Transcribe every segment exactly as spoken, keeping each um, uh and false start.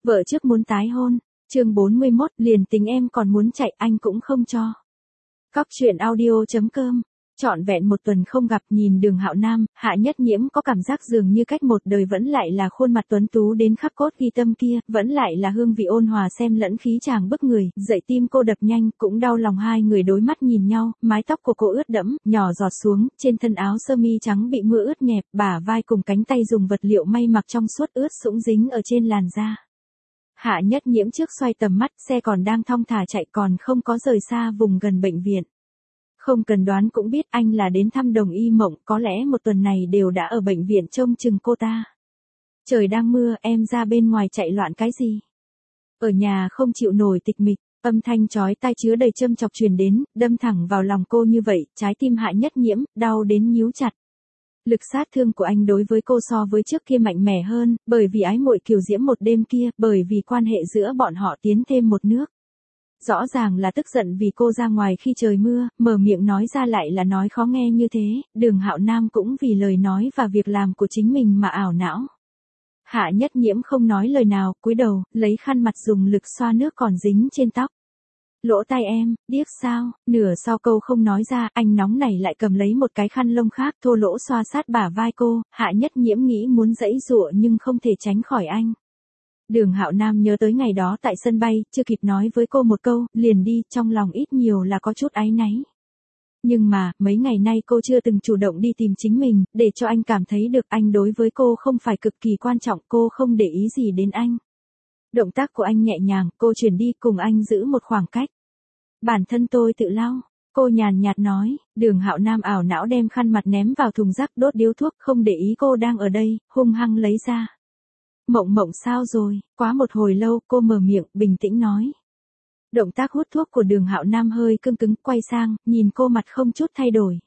Vợ trước muốn tái hôn. Chương bốn mươi mốt, liền tính em còn muốn chạy anh cũng không cho. Cóc truyện audio chấm com. Trọn vẹn một tuần không gặp, nhìn Đường Hạo Nam, Hạ Nhất Nhiễm có cảm giác dường như cách một đời vẫn lại là khuôn mặt tuấn tú đến khắc cốt ghi tâm kia, vẫn lại là hương vị ôn hòa xen lẫn khí chàng bức người, dậy tim cô đập nhanh, cũng đau lòng hai người đối mắt nhìn nhau, mái tóc của cô ướt đẫm, nhỏ giọt xuống, trên thân áo sơ mi trắng bị mưa ướt nhẹp, bả vai cùng cánh tay dùng vật liệu may mặc trong suốt ướt sũng dính ở trên làn da. Hạ Nhất Nhiễm trước xoay tầm mắt, xe còn đang thong thả chạy còn không có rời xa vùng gần bệnh viện. Không cần đoán cũng biết anh là đến thăm Đồng Y Mộng, có lẽ một tuần này đều đã ở bệnh viện trông chừng cô ta. Trời đang mưa, em ra bên ngoài chạy loạn cái gì? Ở nhà không chịu nổi tịch mịch, âm thanh chói tai chứa đầy châm chọc truyền đến, đâm thẳng vào lòng cô như vậy, trái tim Hạ Nhất Nhiễm, đau đến nhíu chặt. Lực sát thương của anh đối với cô so với trước kia mạnh mẽ hơn, bởi vì ái muội kiều diễm một đêm kia, bởi vì quan hệ giữa bọn họ tiến thêm một nước. Rõ ràng là tức giận vì cô ra ngoài khi trời mưa, mở miệng nói ra lại là nói khó nghe như thế, Đường Hạo Nam cũng vì lời nói và việc làm của chính mình mà ảo não. Hạ Nhất Nhiễm không nói lời nào, cúi đầu, lấy khăn mặt dùng lực xoa nước còn dính trên tóc. Lỗ tai em, điếc sao, nửa sau câu không nói ra, anh nóng này lại cầm lấy một cái khăn lông khác thô lỗ xoa sát bả vai cô, Hạ Nhất Nhiễm nghĩ muốn giãy giụa nhưng không thể tránh khỏi anh. Đường Hạo Nam nhớ tới ngày đó tại sân bay, chưa kịp nói với cô một câu, liền đi, trong lòng ít nhiều là có chút áy náy. Nhưng mà, mấy ngày nay cô chưa từng chủ động đi tìm chính mình, để cho anh cảm thấy được anh đối với cô không phải cực kỳ quan trọng, cô không để ý gì đến anh. Động tác của anh nhẹ nhàng, cô chuyển đi cùng anh giữ một khoảng cách. Bản thân tôi tự lau, cô nhàn nhạt nói, Đường Hạo Nam ảo não đem khăn mặt ném vào thùng rác đốt điếu thuốc không để ý cô đang ở đây, hung hăng lấy ra. Mộng Mộng sao rồi, quá một hồi lâu cô mở miệng, bình tĩnh nói. Động tác hút thuốc của Đường Hạo Nam hơi cứng cứng, quay sang, nhìn cô mặt không chút thay đổi.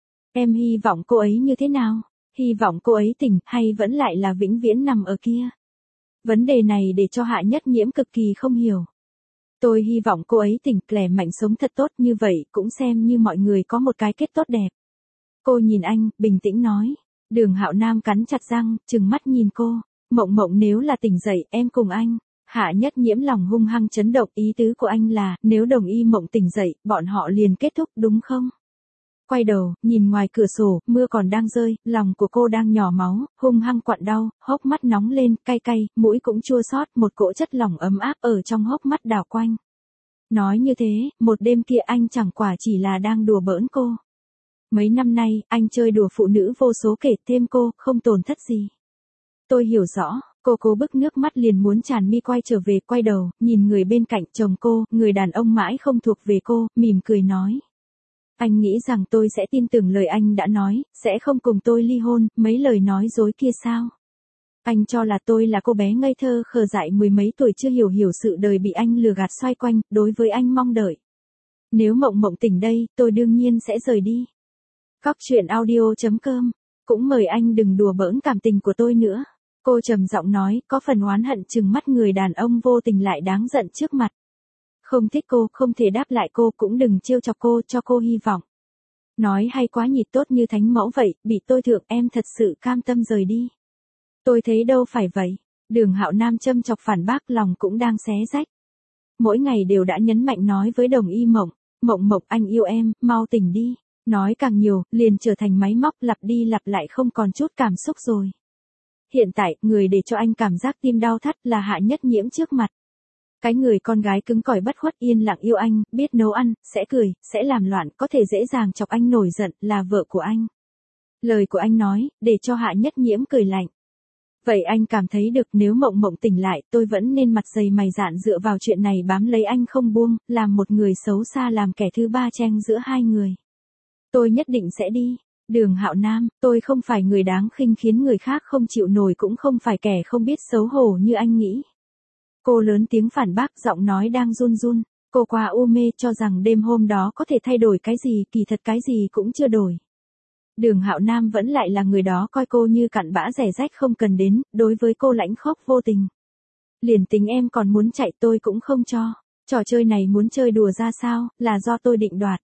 Em hy vọng cô ấy như thế nào? Hy vọng cô ấy tỉnh, hay vẫn lại là vĩnh viễn nằm ở kia? Vấn đề này để cho Hạ Nhất Nhiễm cực kỳ không hiểu. Tôi hy vọng cô ấy tỉnh, khỏe mạnh sống thật tốt, như vậy cũng xem như mọi người có một cái kết tốt đẹp. Cô nhìn anh, bình tĩnh nói. Đường Hạo Nam cắn chặt răng, trừng mắt nhìn cô. Mộng Mộng nếu là tỉnh dậy, em cùng anh. Hạ Nhất Nhiễm lòng hung hăng chấn động, ý tứ của anh là, nếu Đồng Y Mộng tỉnh dậy, bọn họ liền kết thúc đúng không? Quay đầu, nhìn ngoài cửa sổ, mưa còn đang rơi, lòng của cô đang nhỏ máu, hung hăng quặn đau, hốc mắt nóng lên, cay cay, mũi cũng chua xót, một cỗ chất lỏng ấm áp ở trong hốc mắt đảo quanh. Nói như thế, một đêm kia anh chẳng quả chỉ là đang đùa bỡn cô. Mấy năm nay, anh chơi đùa phụ nữ vô số kể, thêm cô, không tổn thất gì. Tôi hiểu rõ, cô cố bức nước mắt liền muốn tràn mi quay trở về, quay đầu, nhìn người bên cạnh chồng cô, người đàn ông mãi không thuộc về cô, mỉm cười nói. Anh nghĩ rằng tôi sẽ tin tưởng lời anh đã nói, sẽ không cùng tôi ly hôn, mấy lời nói dối kia sao? Anh cho là tôi là cô bé ngây thơ khờ dại mười mấy tuổi chưa hiểu hiểu sự đời bị anh lừa gạt xoay quanh, đối với anh mong đợi. Nếu Mộng Mộng tỉnh đây, tôi đương nhiên sẽ rời đi. Cóc truyện audio chấm com. Cũng mời anh đừng đùa bỡn cảm tình của tôi nữa. Cô trầm giọng nói, có phần oán hận trừng mắt người đàn ông vô tình lại đáng giận trước mặt. Không thích cô, không thể đáp lại cô, cũng đừng trêu chọc cô, cho cô hy vọng. Nói hay quá nhỉ, tốt như thánh mẫu vậy, bị tôi thượng, em thật sự cam tâm rời đi. Tôi thấy đâu phải vậy. Đường Hạo Nam châm chọc phản bác, lòng cũng đang xé rách. Mỗi ngày đều đã nhấn mạnh nói với Đồng Y Mộng, Mộng Mộng anh yêu em, mau tỉnh đi. Nói càng nhiều, liền trở thành máy móc lặp đi lặp lại không còn chút cảm xúc rồi. Hiện tại, người để cho anh cảm giác tim đau thắt là Hạ Nhất Nhiễm trước mặt. Cái người con gái cứng cỏi bất khuất yên lặng yêu anh, biết nấu ăn, sẽ cười, sẽ làm loạn, có thể dễ dàng chọc anh nổi giận, là vợ của anh. Lời của anh nói, để cho Hạ Nhất Nhiễm cười lạnh. Vậy anh cảm thấy được nếu Mộng Mộng tỉnh lại, tôi vẫn nên mặt dày mày dạn dựa vào chuyện này bám lấy anh không buông, làm một người xấu xa làm kẻ thứ ba chen giữa hai người. Tôi nhất định sẽ đi. Đường Hạo Nam, tôi không phải người đáng khinh khiến người khác không chịu nổi, cũng không phải kẻ không biết xấu hổ như anh nghĩ. Cô lớn tiếng phản bác, giọng nói đang run run. Cô quá u mê cho rằng đêm hôm đó có thể thay đổi cái gì, kỳ thật cái gì cũng chưa đổi. Đường Hạo Nam vẫn lại là người đó coi cô như cặn bã rẻ rách không cần đến, đối với cô lãnh khốc vô tình. Liền tính em còn muốn chạy tôi cũng không cho. Trò chơi này muốn chơi đùa ra sao, là do tôi định đoạt.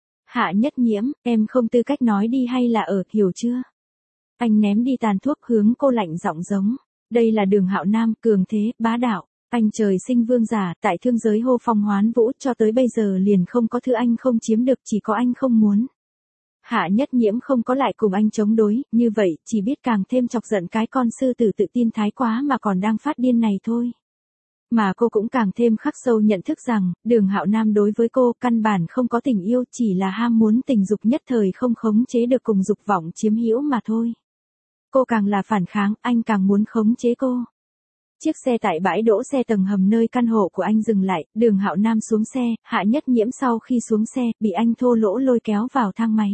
Hạ Nhất Nhiễm, em không tư cách nói đi hay là ở, hiểu chưa? Anh ném đi tàn thuốc hướng cô lạnh giọng giống. Đây là Đường Hạo Nam, cường thế, bá đạo. Anh trời sinh vương giả, tại thương giới hô phong hoán vũ, cho tới bây giờ liền không có thứ anh không chiếm được, chỉ có anh không muốn. Hạ Nhất Nhiễm không có lại cùng anh chống đối, như vậy, chỉ biết càng thêm chọc giận cái con sư tử tự tin thái quá mà còn đang phát điên này thôi. Mà cô cũng càng thêm khắc sâu nhận thức rằng, Đường Hạo Nam đối với cô căn bản không có tình yêu, chỉ là ham muốn tình dục nhất thời không khống chế được cùng dục vọng chiếm hữu mà thôi. Cô càng là phản kháng, anh càng muốn khống chế cô. Chiếc xe tại bãi đỗ xe tầng hầm nơi căn hộ của anh dừng lại, Đường Hạo Nam xuống xe, Hạ Nhất Nhiễm sau khi xuống xe, bị anh thô lỗ lôi kéo vào thang máy.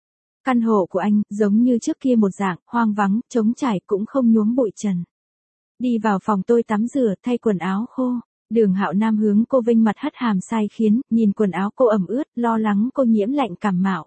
Căn hộ của anh, giống như trước kia một dạng, hoang vắng, trống trải cũng không nhuốm bụi trần. Đi vào phòng tôi tắm rửa, thay quần áo khô. Đường Hạo Nam hướng cô vênh mặt hất hàm sai khiến, nhìn quần áo cô ẩm ướt, lo lắng cô nhiễm lạnh cảm mạo.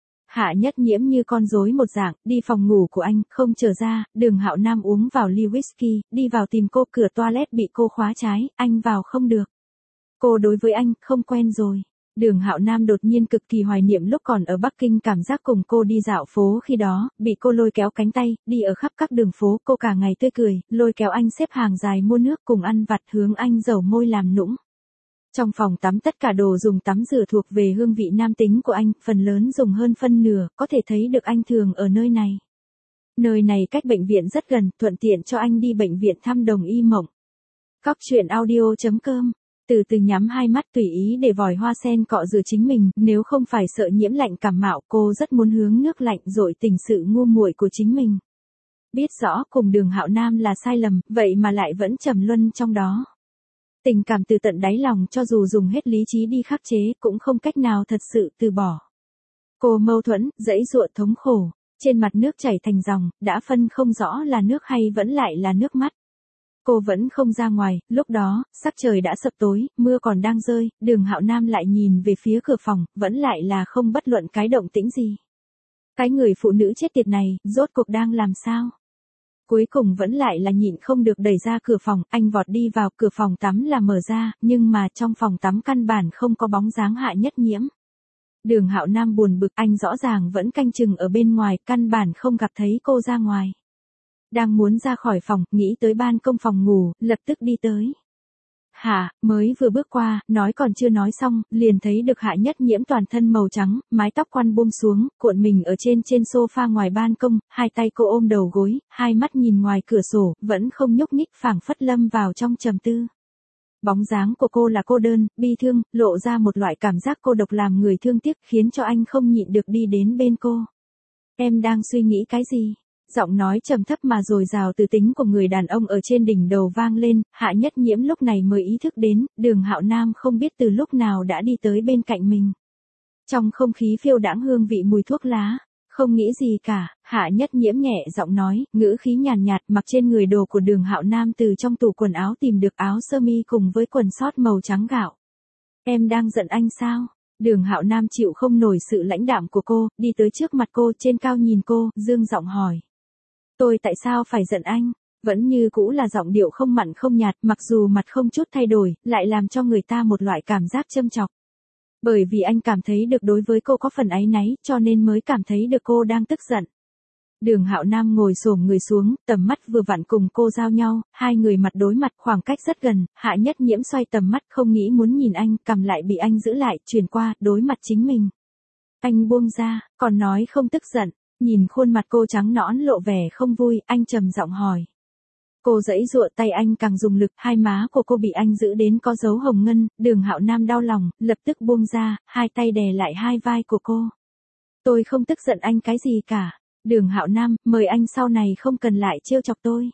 Hạ Nhất Nhiễm như con rối một dạng, đi phòng ngủ của anh, không trở ra, Đường Hạo Nam uống vào ly whisky, đi vào tìm cô, cửa toilet bị cô khóa trái, anh vào không được. Cô đối với anh, không quen rồi. Đường Hạo Nam đột nhiên cực kỳ hoài niệm lúc còn ở Bắc Kinh cảm giác cùng cô đi dạo phố khi đó, bị cô lôi kéo cánh tay, đi ở khắp các đường phố, cô cả ngày tươi cười, lôi kéo anh xếp hàng dài mua nước cùng ăn vặt hướng anh dầu môi làm nũng. Trong phòng tắm tất cả đồ dùng tắm rửa thuộc về hương vị nam tính của anh, phần lớn dùng hơn phân nửa, có thể thấy được anh thường ở nơi này. Nơi này cách bệnh viện rất gần, thuận tiện cho anh đi bệnh viện thăm đồng y mộng. Cóc truyện audio chấm com. Từ từ nhắm hai mắt tùy ý để vòi hoa sen cọ rửa chính mình, nếu không phải sợ nhiễm lạnh cảm mạo, cô rất muốn hướng nước lạnh dội tỉnh sự ngu muội của chính mình. Biết rõ cùng Đường Hạo Nam là sai lầm, vậy mà lại vẫn trầm luân trong đó. Tình cảm từ tận đáy lòng cho dù dùng hết lý trí đi khắc chế, cũng không cách nào thật sự từ bỏ. Cô mâu thuẫn, dãy dụa thống khổ, trên mặt nước chảy thành dòng, đã phân không rõ là nước hay vẫn lại là nước mắt. Cô vẫn không ra ngoài, lúc đó, sắc trời đã sập tối, mưa còn đang rơi, Đường Hạo Nam lại nhìn về phía cửa phòng, vẫn lại là không bất luận cái động tĩnh gì. Cái người phụ nữ chết tiệt này, rốt cuộc đang làm sao? Cuối cùng vẫn lại là nhịn không được đẩy ra cửa phòng, anh vọt đi vào, cửa phòng tắm là mở ra, nhưng mà trong phòng tắm căn bản không có bóng dáng Hạ Nhất Nhiễm. Đường Hạo Nam buồn bực, anh rõ ràng vẫn canh chừng ở bên ngoài, căn bản không gặp thấy cô ra ngoài. Đang muốn ra khỏi phòng, nghĩ tới ban công phòng ngủ, lập tức đi tới. Hạ, mới vừa bước qua, nói còn chưa nói xong, liền thấy được Hạ Nhất Nhiễm toàn thân màu trắng, mái tóc quăn buông xuống, cuộn mình ở trên trên sofa ngoài ban công, hai tay cô ôm đầu gối, hai mắt nhìn ngoài cửa sổ, vẫn không nhúc nhích, phảng phất lâm vào trong trầm tư. Bóng dáng của cô là cô đơn, bi thương, lộ ra một loại cảm giác cô độc làm người thương tiếc, khiến cho anh không nhịn được đi đến bên cô. Em đang suy nghĩ cái gì? Giọng nói trầm thấp mà dồi dào từ tính của người đàn ông ở trên đỉnh đầu vang lên, Hạ Nhất Nhiễm lúc này mới ý thức đến, Đường Hạo Nam không biết từ lúc nào đã đi tới bên cạnh mình. Trong không khí phiêu đãng hương vị mùi thuốc lá, không nghĩ gì cả, Hạ Nhất Nhiễm nhẹ giọng nói, ngữ khí nhàn nhạt, mặc trên người đồ của Đường Hạo Nam từ trong tủ quần áo tìm được áo sơ mi cùng với quần sót màu trắng gạo. Em đang giận anh sao? Đường Hạo Nam chịu không nổi sự lãnh đạm của cô, đi tới trước mặt cô, trên cao nhìn cô, dương giọng hỏi. Tôi tại sao phải giận anh? Vẫn như cũ là giọng điệu không mặn không nhạt, mặc dù mặt không chút thay đổi, lại làm cho người ta một loại cảm giác châm chọc. Bởi vì anh cảm thấy được đối với cô có phần áy náy, cho nên mới cảm thấy được cô đang tức giận. Đường Hạo Nam ngồi xổm người xuống, tầm mắt vừa vặn cùng cô giao nhau, hai người mặt đối mặt, khoảng cách rất gần, Hạ Nhất Nhiễm xoay tầm mắt không nghĩ muốn nhìn anh, cầm lại bị anh giữ lại, chuyển qua, đối mặt chính mình. Anh buông ra, còn nói không tức giận. Nhìn khuôn mặt cô trắng nõn lộ vẻ không vui, anh trầm giọng hỏi. Cô giãy giụa, tay anh càng dùng lực, hai má của cô bị anh giữ đến có dấu hồng ngân, Đường Hạo Nam đau lòng, lập tức buông ra, hai tay đè lại hai vai của cô. Tôi không tức giận anh cái gì cả. Đường Hạo Nam, mời anh sau này không cần lại trêu chọc tôi.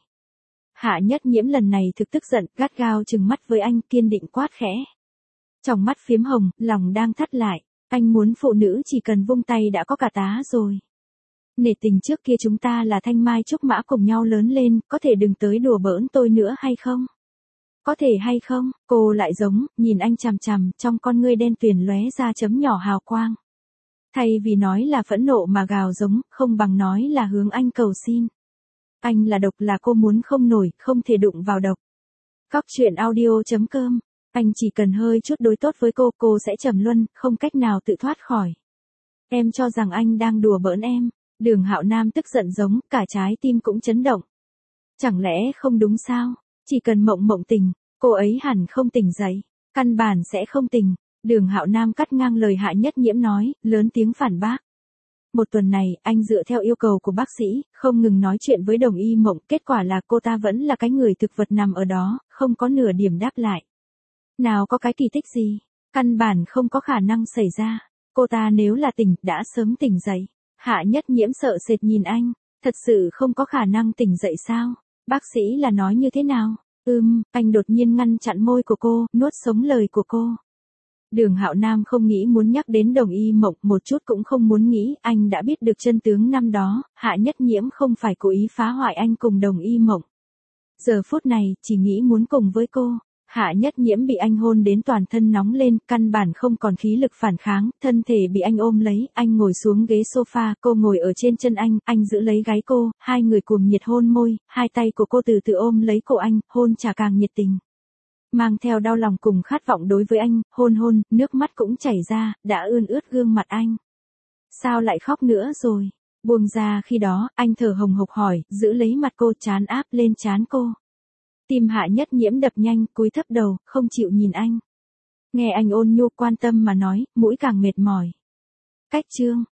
Hạ Nhất Nhiễm lần này thực tức giận, gắt gao trừng mắt với anh, kiên định quát khẽ. Trong mắt phiếm hồng, lòng đang thắt lại, anh muốn phụ nữ chỉ cần vung tay đã có cả tá rồi. Nể tình trước kia chúng ta là thanh mai trúc mã cùng nhau lớn lên, có thể đừng tới đùa bỡn tôi nữa hay không? Có thể hay không? Cô lại giống, nhìn anh chằm chằm, trong con ngươi đen tuyền lóe ra chấm nhỏ hào quang. Thay vì nói là phẫn nộ mà gào giống, không bằng nói là hướng anh cầu xin. Anh là độc, là cô muốn không nổi, không thể đụng vào độc. Cóc truyện audio chấm com. Anh chỉ cần hơi chút đối tốt với cô, cô sẽ trầm luân, không cách nào tự thoát khỏi. Em cho rằng anh đang đùa bỡn em. Đường Hạo Nam tức giận giống, cả trái tim cũng chấn động. Chẳng lẽ không đúng sao? Chỉ cần mộng mộng tình, Cô ấy hẳn không tỉnh dậy, căn bản sẽ không tỉnh. Đường Hạo Nam cắt ngang lời Hạ Nhất Nhiễm nói, lớn tiếng phản bác. Một tuần này, anh dựa theo yêu cầu của bác sĩ, không ngừng nói chuyện với Đồng Y Mộng, kết quả là cô ta vẫn là cái người thực vật nằm ở đó, không có nửa điểm đáp lại. Nào có cái kỳ tích gì, căn bản không có khả năng xảy ra. Cô ta nếu là tỉnh, đã sớm tỉnh dậy. Hạ Nhất Nhiễm sợ sệt nhìn anh, thật sự không có khả năng tỉnh dậy sao? Bác sĩ là nói như thế nào? Ừm, anh đột nhiên ngăn chặn môi của cô, nuốt sống lời của cô. Đường Hạo Nam không nghĩ muốn nhắc đến Đồng Y Mộng, một chút cũng không muốn nghĩ, anh đã biết được chân tướng năm đó, Hạ Nhất Nhiễm không phải cố ý phá hoại anh cùng Đồng Y Mộng. Giờ phút này, chỉ nghĩ muốn cùng với cô. Hạ Nhất Nhiễm bị anh hôn đến toàn thân nóng lên, căn bản không còn khí lực phản kháng, thân thể bị anh ôm lấy, anh ngồi xuống ghế sofa, cô ngồi ở trên chân anh, anh giữ lấy gáy cô, hai người cuồng nhiệt hôn môi, hai tay của cô từ từ ôm lấy cổ anh, hôn chả càng nhiệt tình. Mang theo đau lòng cùng khát vọng đối với anh, hôn hôn, nước mắt cũng chảy ra, đã ươn ướt gương mặt anh. Sao lại khóc nữa rồi? Buông ra khi đó, anh thở hồng hộc hỏi, giữ lấy mặt cô, trán áp lên trán cô. Tim Hạ Nhất Nhiễm đập nhanh, cúi thấp đầu, không chịu nhìn anh. Nghe anh ôn nhu quan tâm mà nói, mũi càng mệt mỏi. Cách chương